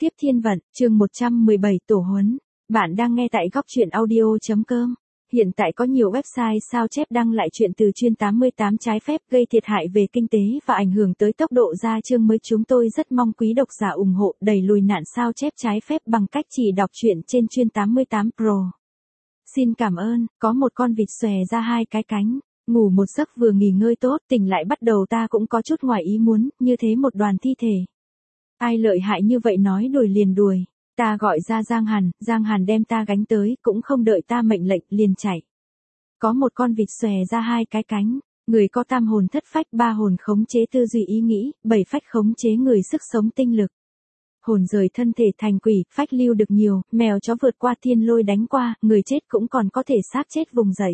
Tiếp thiên vận, chương 117 tổ huấn. Bạn đang nghe tại góc truyện audio.com. Hiện tại có nhiều website sao chép đăng lại chuyện từ chuyên 88 trái phép gây thiệt hại về kinh tế và ảnh hưởng tới tốc độ ra chương mới. Chúng tôi rất mong quý độc giả ủng hộ đẩy lùi nạn sao chép trái phép bằng cách chỉ đọc truyện trên chuyên 88 Pro. Xin cảm ơn. Có một con vịt xòe ra hai cái cánh. Ngủ một giấc vừa nghỉ ngơi tốt, tỉnh lại bắt đầu ta cũng có chút ngoài ý muốn, như thế một đoàn thi thể. Ai lợi hại như vậy nói đuổi liền đuổi. Ta gọi ra Giang Hàn đem ta gánh tới, cũng không đợi ta mệnh lệnh, liền chạy. Có một con vịt xòe ra hai cái cánh, người có tam hồn thất phách, ba hồn khống chế tư duy ý nghĩ, bảy phách khống chế người sức sống tinh lực. Hồn rời thân thể thành quỷ, phách lưu được nhiều, mèo chó vượt qua thiên lôi đánh qua, người chết cũng còn có thể xác chết vùng dậy.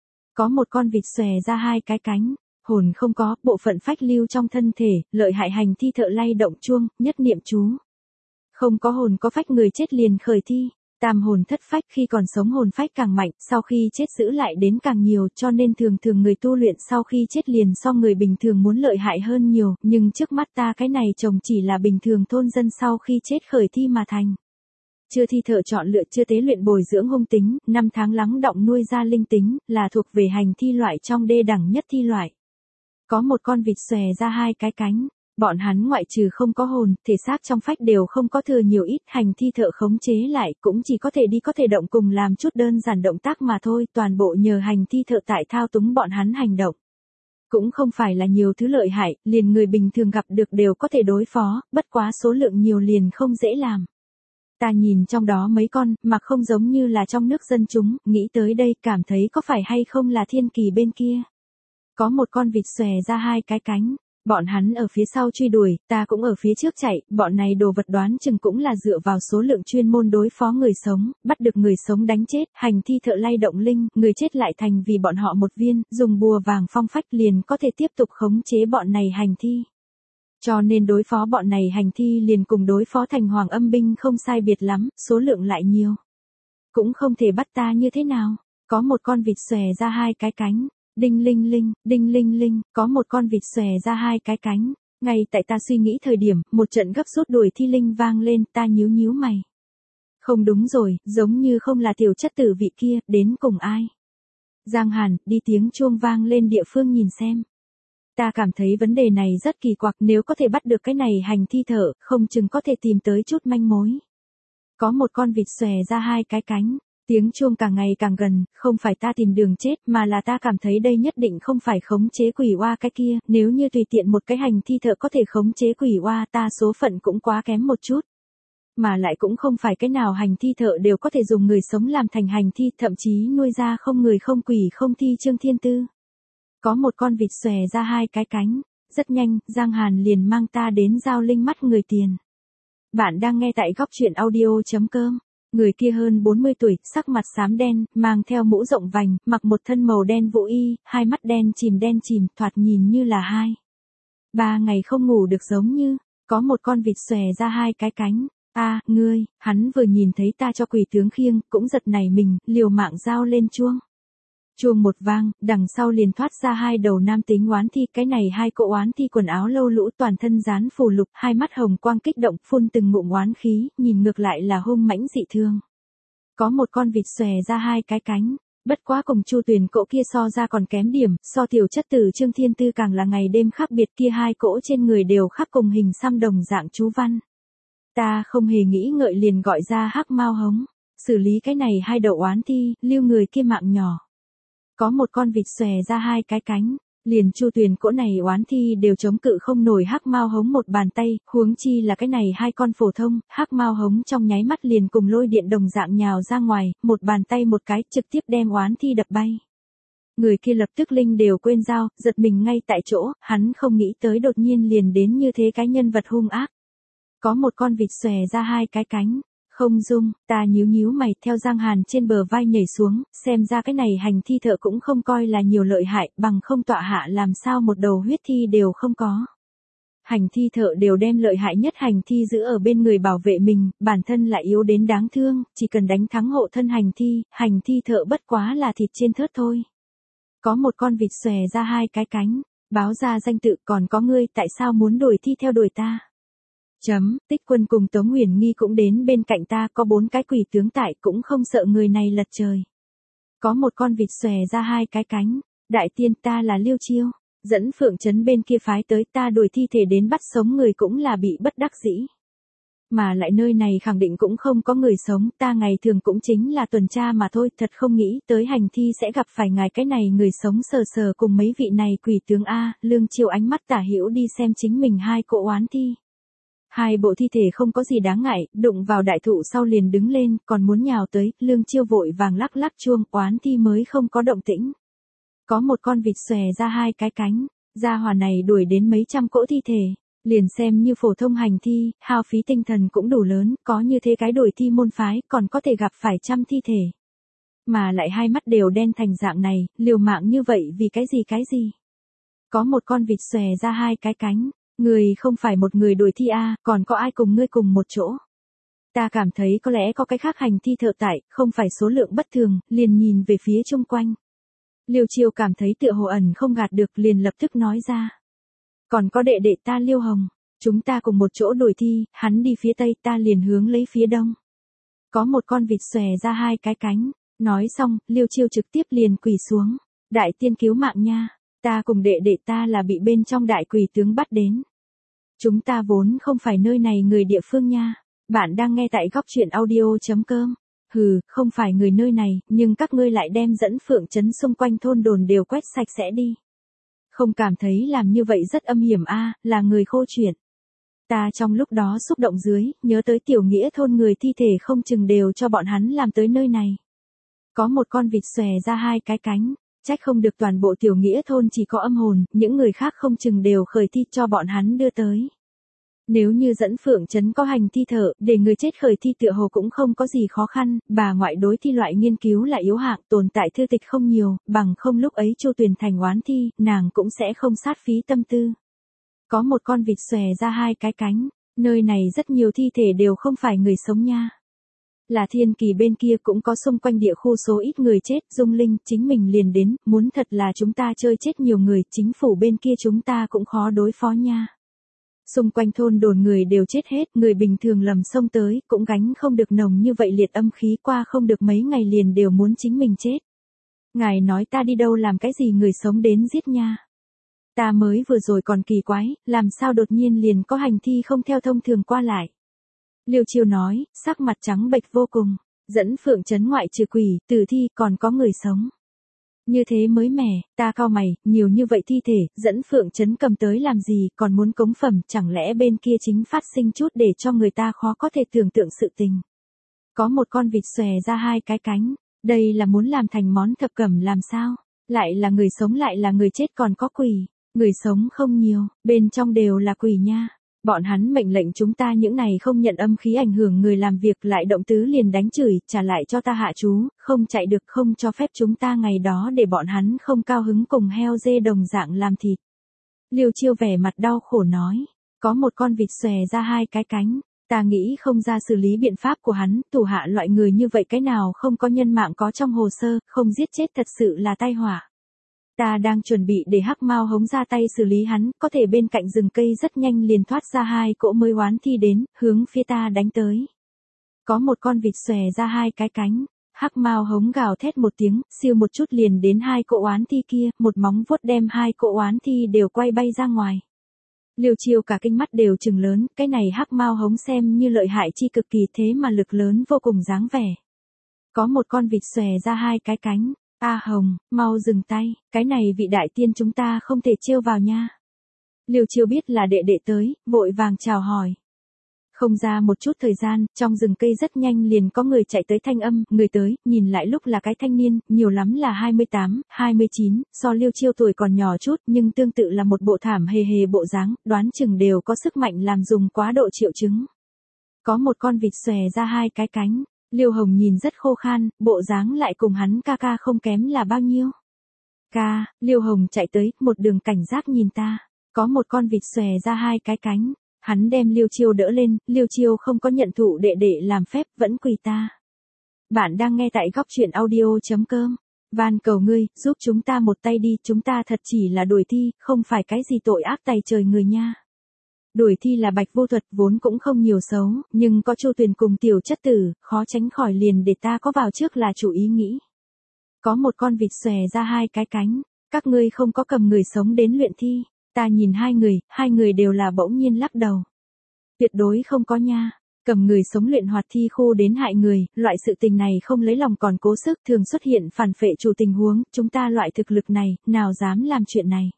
Có một con vịt xòe ra hai cái cánh. Hồn không có, bộ phận phách lưu trong thân thể, lợi hại hành thi thợ lay động chuông, nhất niệm chú. Không có hồn có phách, người chết liền khởi thi. Tam hồn thất phách, khi còn sống hồn phách càng mạnh, sau khi chết giữ lại đến càng nhiều, cho nên thường người tu luyện sau khi chết liền so người bình thường muốn lợi hại hơn nhiều, nhưng trước mắt ta cái này trông chỉ là bình thường thôn dân sau khi chết khởi thi mà thành. Chưa thi thợ chọn lựa, chưa tế luyện bồi dưỡng hung tính, 5 tháng lắng đọng nuôi ra linh tính, là thuộc về hành thi loại trong đê đẳng nhất thi loại. Có một con vịt xòe ra hai cái cánh, bọn hắn ngoại trừ không có hồn, thể xác trong phách đều không có thừa nhiều ít, hành thi thợ khống chế lại, cũng chỉ có thể đi có thể động cùng làm chút đơn giản động tác mà thôi, toàn bộ nhờ hành thi thợ tại thao túng bọn hắn hành động. Cũng không phải là nhiều thứ lợi hại, liền người bình thường gặp được đều có thể đối phó, bất quá số lượng nhiều liền không dễ làm. Ta nhìn trong đó mấy con, mà không giống như là trong nước dân chúng, nghĩ tới đây cảm thấy có phải hay không là thiên kỳ bên kia. Có một con vịt xòe ra hai cái cánh, bọn hắn ở phía sau truy đuổi, ta cũng ở phía trước chạy, bọn này đồ vật đoán chừng cũng là dựa vào số lượng chuyên môn đối phó người sống, bắt được người sống đánh chết, hành thi thợ lay động linh, người chết lại thành vì bọn họ một viên, dùng bùa vàng phong phách liền có thể tiếp tục khống chế bọn này hành thi. Cho nên đối phó bọn này hành thi liền cùng đối phó thành hoàng âm binh không sai biệt lắm, số lượng lại nhiều. Cũng không thể bắt ta như thế nào, có một con vịt xòe ra hai cái cánh. Đinh linh linh, có một con vịt xòe ra hai cái cánh. Ngay tại ta suy nghĩ thời điểm, một trận gấp rút đuổi thi linh vang lên, ta nhíu mày. Không đúng rồi, giống như không là tiểu chất tử vị kia, đến cùng ai? Giang Hàn, đi tiếng chuông vang lên địa phương nhìn xem. Ta cảm thấy vấn đề này rất kỳ quặc, nếu có thể bắt được cái này hành thi thợ, không chừng có thể tìm tới chút manh mối. Có một con vịt xòe ra hai cái cánh. Tiếng chuông càng ngày càng gần, không phải ta tìm đường chết mà là ta cảm thấy đây nhất định không phải khống chế quỷ oa cái kia, nếu như tùy tiện một cái hành thi thợ có thể khống chế quỷ oa ta số phận cũng quá kém một chút. Mà lại cũng không phải cái nào hành thi thợ đều có thể dùng người sống làm thành hành thi, thậm chí nuôi ra không người không quỷ không thi Trương Thiên Tư. Có một con vịt xòe ra hai cái cánh, rất nhanh, Giang Hàn liền mang ta đến giao linh mắt người tiền. Bạn đang nghe tại góc truyện audio.com. Người kia hơn 40 tuổi, sắc mặt xám đen, mang theo mũ rộng vành, mặc một thân màu đen vũ y, hai mắt đen chìm, thoạt nhìn như là 3 ngày không ngủ được giống như. Có một con vịt xòe ra hai cái cánh. Ngươi, hắn vừa nhìn thấy ta cho quỷ tướng khiêng, cũng giật nảy mình, liều mạng giao lên chuông. Chuông một vang, đằng sau liền thoát ra hai đầu nam tính oán thi, cái này hai cỗ oán thi quần áo lâu lũ toàn thân dán phù lục, hai mắt hồng quang kích động, phun từng ngụm oán khí, nhìn ngược lại là hung mãnh dị thương. Có một con vịt xòe ra hai cái cánh, bất quá cùng Chu Tuyền cỗ kia so ra còn kém điểm, so tiểu chất tử Trương Thiên Tư càng là ngày đêm khác biệt, kia hai cỗ trên người đều khắc cùng hình xăm đồng dạng chú văn. Ta không hề nghĩ ngợi liền gọi ra Hắc Mao Hống, xử lý cái này hai đầu oán thi, lưu người kia mạng nhỏ. Có một con vịt xòe ra hai cái cánh, liền Chu Tuyền cỗ này oán thi đều chống cự không nổi Hắc Mao Hống một bàn tay, huống chi là cái này hai con phổ thông, Hắc Mao Hống trong nháy mắt liền cùng lôi điện đồng dạng nhào ra ngoài, một bàn tay một cái trực tiếp đem oán thi đập bay. Người kia lập tức linh đều quên dao, giật mình ngay tại chỗ, hắn không nghĩ tới đột nhiên liền đến như thế cái nhân vật hung ác. Có một con vịt xòe ra hai cái cánh. Không dung, ta nhíu mày, theo Giang Hàn trên bờ vai nhảy xuống, xem ra cái này hành thi thợ cũng không coi là nhiều lợi hại, bằng không tọa hạ làm sao một đầu huyết thi đều không có. Hành thi thợ đều đem lợi hại nhất hành thi giữ ở bên người bảo vệ mình, bản thân lại yếu đến đáng thương, chỉ cần đánh thắng hộ thân hành thi thợ bất quá là thịt trên thớt thôi. Có một con vịt xòe ra hai cái cánh, báo ra danh tự, còn có ngươi, tại sao muốn đuổi thi theo đuổi ta? Tích Quân cùng Tống Huyền Nghi cũng đến bên cạnh ta, có 4 cái quỷ tướng tại, cũng không sợ người này lật trời. Có một con vịt xòe ra 2 cái cánh. Đại tiên, ta là Liêu Chiêu. Dẫn Phượng Trấn bên kia phái tới, ta đuổi thi thể đến bắt sống người cũng là bị bất đắc dĩ. Mà lại nơi này khẳng định cũng không có người sống, ta ngày thường cũng chính là tuần tra mà thôi, thật không nghĩ tới hành thi sẽ gặp phải ngài cái này người sống sờ sờ cùng mấy vị này quỷ tướng A. Lương Chiêu ánh mắt tả hữu đi xem chính mình 2 cỗ oán thi. 2 bộ thi thể không có gì đáng ngại, đụng vào đại thụ sau liền đứng lên, còn muốn nhào tới, Lương Chiêu vội vàng lắc lắc chuông, oán thi mới không có động tĩnh. Có một con vịt xòe ra 2 cái cánh, gia hỏa này đuổi đến mấy trăm cỗ thi thể, liền xem như phổ thông hành thi, hao phí tinh thần cũng đủ lớn, có như thế cái đuổi thi môn phái, còn có thể gặp phải trăm thi thể. Mà lại 2 mắt đều đen thành dạng này, liều mạng như vậy vì cái gì? Có một con vịt xòe ra 2 cái cánh, người không phải một người đuổi thi a, còn có ai cùng ngươi cùng một chỗ? Ta cảm thấy có lẽ có cái khác hành thi thợ tại, không phải số lượng bất thường, liền nhìn về phía chung quanh. Liêu Chiêu cảm thấy tựa hồ ẩn không gạt được, liền lập tức nói ra. Còn có đệ đệ ta Liêu Hồng, chúng ta cùng một chỗ đuổi thi, hắn đi phía tây, ta liền hướng lấy phía đông. Có một con vịt xòe ra 2 cái cánh, nói xong, Liêu Chiêu trực tiếp liền quỳ xuống. Đại tiên cứu mạng nha, ta cùng đệ đệ ta là bị bên trong đại quỷ tướng bắt đến. Chúng ta vốn không phải nơi này người địa phương nha. Bạn đang nghe tại góc truyện audio.com. Hừ, không phải người nơi này, nhưng các ngươi lại đem dẫn Phượng Trấn xung quanh thôn đồn đều quét sạch sẽ đi. Không cảm thấy làm như vậy rất âm hiểm a, là người khô chuyện. Ta trong lúc đó xúc động dưới, nhớ tới tiểu nghĩa thôn người thi thể không chừng đều cho bọn hắn làm tới nơi này. Có một con vịt xòe ra 2 cái cánh, trách không được toàn bộ tiểu nghĩa thôn chỉ có âm hồn, những người khác không chừng đều khởi thi cho bọn hắn đưa tới. Nếu như dẫn Phượng Trấn có hành thi thợ, để người chết khởi thi tựa hồ cũng không có gì khó khăn, bà ngoại đối thi loại nghiên cứu là yếu hạng, tồn tại thư tịch không nhiều, bằng không lúc ấy Chu Tuyền thành oán thi, nàng cũng sẽ không sát phí tâm tư. Có một con vịt xòe ra 2 cái cánh, nơi này rất nhiều thi thể đều không phải người sống nha. Là Thiên Kỳ bên kia cũng có xung quanh địa khu số ít người chết, Dung Linh chính mình liền đến, muốn thật là chúng ta chơi chết nhiều người, chính phủ bên kia chúng ta cũng khó đối phó nha. Xung quanh thôn đồn người đều chết hết, người bình thường lầm sông tới, cũng gánh không được nồng như vậy liệt âm khí, qua không được mấy ngày liền đều muốn chính mình chết. Ngài nói ta đi đâu làm cái gì người sống đến giết nha. Ta mới vừa rồi còn kỳ quái, làm sao đột nhiên liền có hành thi không theo thông thường qua lại. Liêu Chiêu nói, sắc mặt trắng bệch vô cùng, dẫn Phượng Trấn ngoại trừ quỷ, tử thi, còn có người sống. Như thế mới mẻ, ta cau mày, nhiều như vậy thi thể, dẫn Phượng Trấn cầm tới làm gì, còn muốn cống phẩm, chẳng lẽ bên kia chính phát sinh chút để cho người ta khó có thể tưởng tượng sự tình. Có một con vịt xòe ra 2 cái cánh, đây là muốn làm thành món thập cẩm làm sao, lại là người sống lại là người chết còn có quỷ, người sống không nhiều, bên trong đều là quỷ nha. Bọn hắn mệnh lệnh chúng ta những này không nhận âm khí ảnh hưởng người làm việc lại động tứ liền đánh chửi, trả lại cho ta hạ chú, không chạy được không cho phép chúng ta ngày đó để bọn hắn không cao hứng cùng heo dê đồng dạng làm thịt. Liêu Chiêu vẻ mặt đau khổ nói, có một con vịt xòe ra 2 cái cánh, ta nghĩ không ra xử lý biện pháp của hắn, thủ hạ loại người như vậy cái nào không có nhân mạng có trong hồ sơ, không giết chết thật sự là tai họa. Ta đang chuẩn bị để Hắc Mao Hống ra tay xử lý hắn, có thể bên cạnh rừng cây rất nhanh liền thoát ra 2 cỗ mới oán thi đến, hướng phía ta đánh tới. Có một con vịt xòe ra 2 cái cánh, Hắc Mao Hống gào thét một tiếng, siêu một chút liền đến 2 cỗ oán thi kia, một móng vuốt đem 2 cỗ oán thi đều quay bay ra ngoài. Liêu Chiêu cả kinh mắt đều trừng lớn, cái này Hắc Mao Hống xem như lợi hại chi cực kỳ thế mà lực lớn vô cùng dáng vẻ. Có một con vịt xòe ra 2 cái cánh. A Hồng, mau dừng tay, cái này vị đại tiên chúng ta không thể trêu vào nha. Liêu Chiêu biết là đệ đệ tới, vội vàng chào hỏi. Không ra một chút thời gian, trong rừng cây rất nhanh liền có người chạy tới thanh âm, người tới, nhìn lại lúc là cái thanh niên, nhiều lắm là 28, 29, so Liêu Chiêu tuổi còn nhỏ chút, nhưng tương tự là một bộ thảm hề hề bộ dáng, đoán chừng đều có sức mạnh làm dùng quá độ triệu chứng. Có một con vịt xòe ra 2 cái cánh. Liêu Hồng nhìn rất khô khan, bộ dáng lại cùng hắn ca ca không kém là bao nhiêu. Ca, Liêu Hồng chạy tới, một đường cảnh giác nhìn ta. Có một con vịt xòe ra 2 cái cánh. Hắn đem Liêu Chiêu đỡ lên, Liêu Chiêu không có nhận thụ đệ đệ làm phép, vẫn quỳ ta. Bạn đang nghe tại góc truyện audio.com. Van cầu ngươi, giúp chúng ta một tay đi, chúng ta thật chỉ là đuổi thi, không phải cái gì tội ác tày trời người nha. Đuổi thi là Bạch Vô Thuật vốn cũng không nhiều xấu, nhưng có Chu Tuyền cùng Tiểu Chất Tử, khó tránh khỏi liền để ta có vào trước là chủ ý nghĩ. Có một con vịt xòe ra hai cái cánh, các ngươi không có cầm người sống đến luyện thi, ta nhìn hai người đều là bỗng nhiên lắc đầu. Tuyệt đối không có nha, cầm người sống luyện hoạt thi khu đến hại người, loại sự tình này không lấy lòng còn cố sức thường xuất hiện phản phệ chủ tình huống, chúng ta loại thực lực này, nào dám làm chuyện này.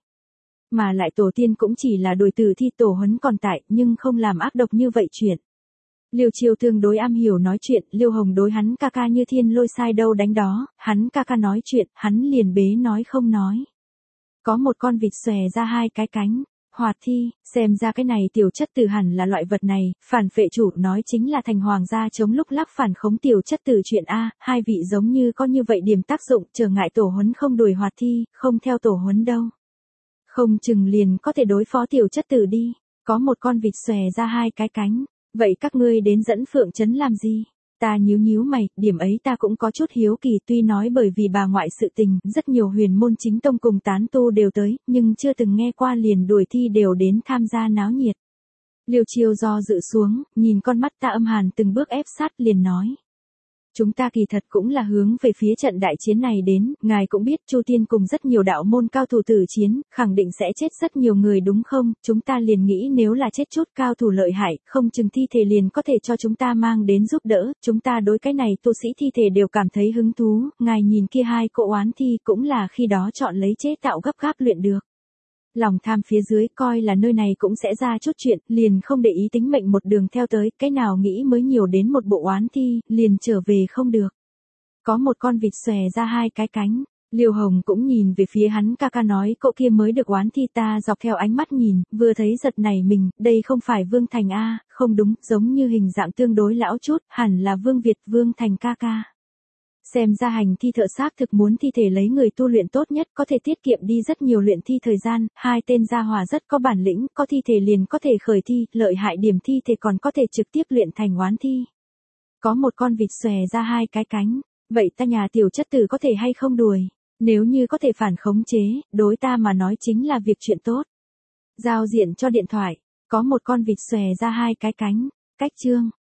Mà lại tổ tiên cũng chỉ là đuổi tử thi tổ huấn còn tại, nhưng không làm ác độc như vậy chuyện. Liêu Chiêu tương đối am hiểu nói chuyện, Liêu Hồng đối hắn ca ca như thiên lôi sai đâu đánh đó, hắn ca ca nói chuyện, hắn liền bế nói không nói. Có một con vịt xòe ra hai cái cánh, hoạt thi, xem ra cái này Tiểu Chất Tử hẳn là loại vật này, phản phệ chủ nói chính là thành hoàng gia chống lúc lắc phản khống Tiểu Chất Tử chuyện A, hai vị giống như có như vậy điểm tác dụng, trở ngại tổ huấn không đuổi hoạt thi, không theo tổ huấn đâu. Không chừng liền có thể đối phó Tiểu Chất Tử đi, có một con vịt xòe ra hai cái cánh, vậy các ngươi đến dẫn Phượng Trấn làm gì? Ta nhíu mày, điểm ấy ta cũng có chút hiếu kỳ, tuy nói bởi vì bà ngoại sự tình, rất nhiều huyền môn chính tông cùng tán tu đều tới, nhưng chưa từng nghe qua liền đuổi thi đều đến tham gia náo nhiệt. Liêu Chiêu do dự xuống, nhìn con mắt ta âm hàn từng bước ép sát liền nói. Chúng ta kỳ thật cũng là hướng về phía trận đại chiến này đến, ngài cũng biết Chu Tiên cùng rất nhiều đạo môn cao thủ tử chiến, khẳng định sẽ chết rất nhiều người đúng không, chúng ta liền nghĩ nếu là chết chút cao thủ lợi hại, không chừng thi thể liền có thể cho chúng ta mang đến giúp đỡ, chúng ta đối cái này tu sĩ thi thể đều cảm thấy hứng thú, ngài nhìn kia hai cỗ oán thi cũng là khi đó chọn lấy chế tạo gấp gáp luyện được. Lòng tham phía dưới coi là nơi này cũng sẽ ra chút chuyện, liền không để ý tính mệnh một đường theo tới, cái nào nghĩ mới nhiều đến một bộ oán thi, liền trở về không được. Có một con vịt xòe ra hai cái cánh, Liêu Hồng cũng nhìn về phía hắn ca ca nói cậu kia mới được oán thi ta dọc theo ánh mắt nhìn, vừa thấy giật nảy mình, đây không phải Vương Thành A, không đúng, giống như hình dạng tương đối lão chút, hẳn là Vương Việt Vương Thành ca ca. Xem ra hành thi thợ xác thực muốn thi thể lấy người tu luyện tốt nhất có thể tiết kiệm đi rất nhiều luyện thi thời gian, hai tên gia hỏa rất có bản lĩnh, có thi thể liền có thể khởi thi, lợi hại điểm thi thể còn có thể trực tiếp luyện thành oán thi. Có một con vịt xòe ra hai cái cánh, vậy ta nhà Tiểu Chất Tử có thể hay không đuổi, nếu như có thể phản khống chế, đối ta mà nói chính là việc chuyện tốt. Giao diện cho điện thoại, có một con vịt xòe ra hai cái cánh, cách chương.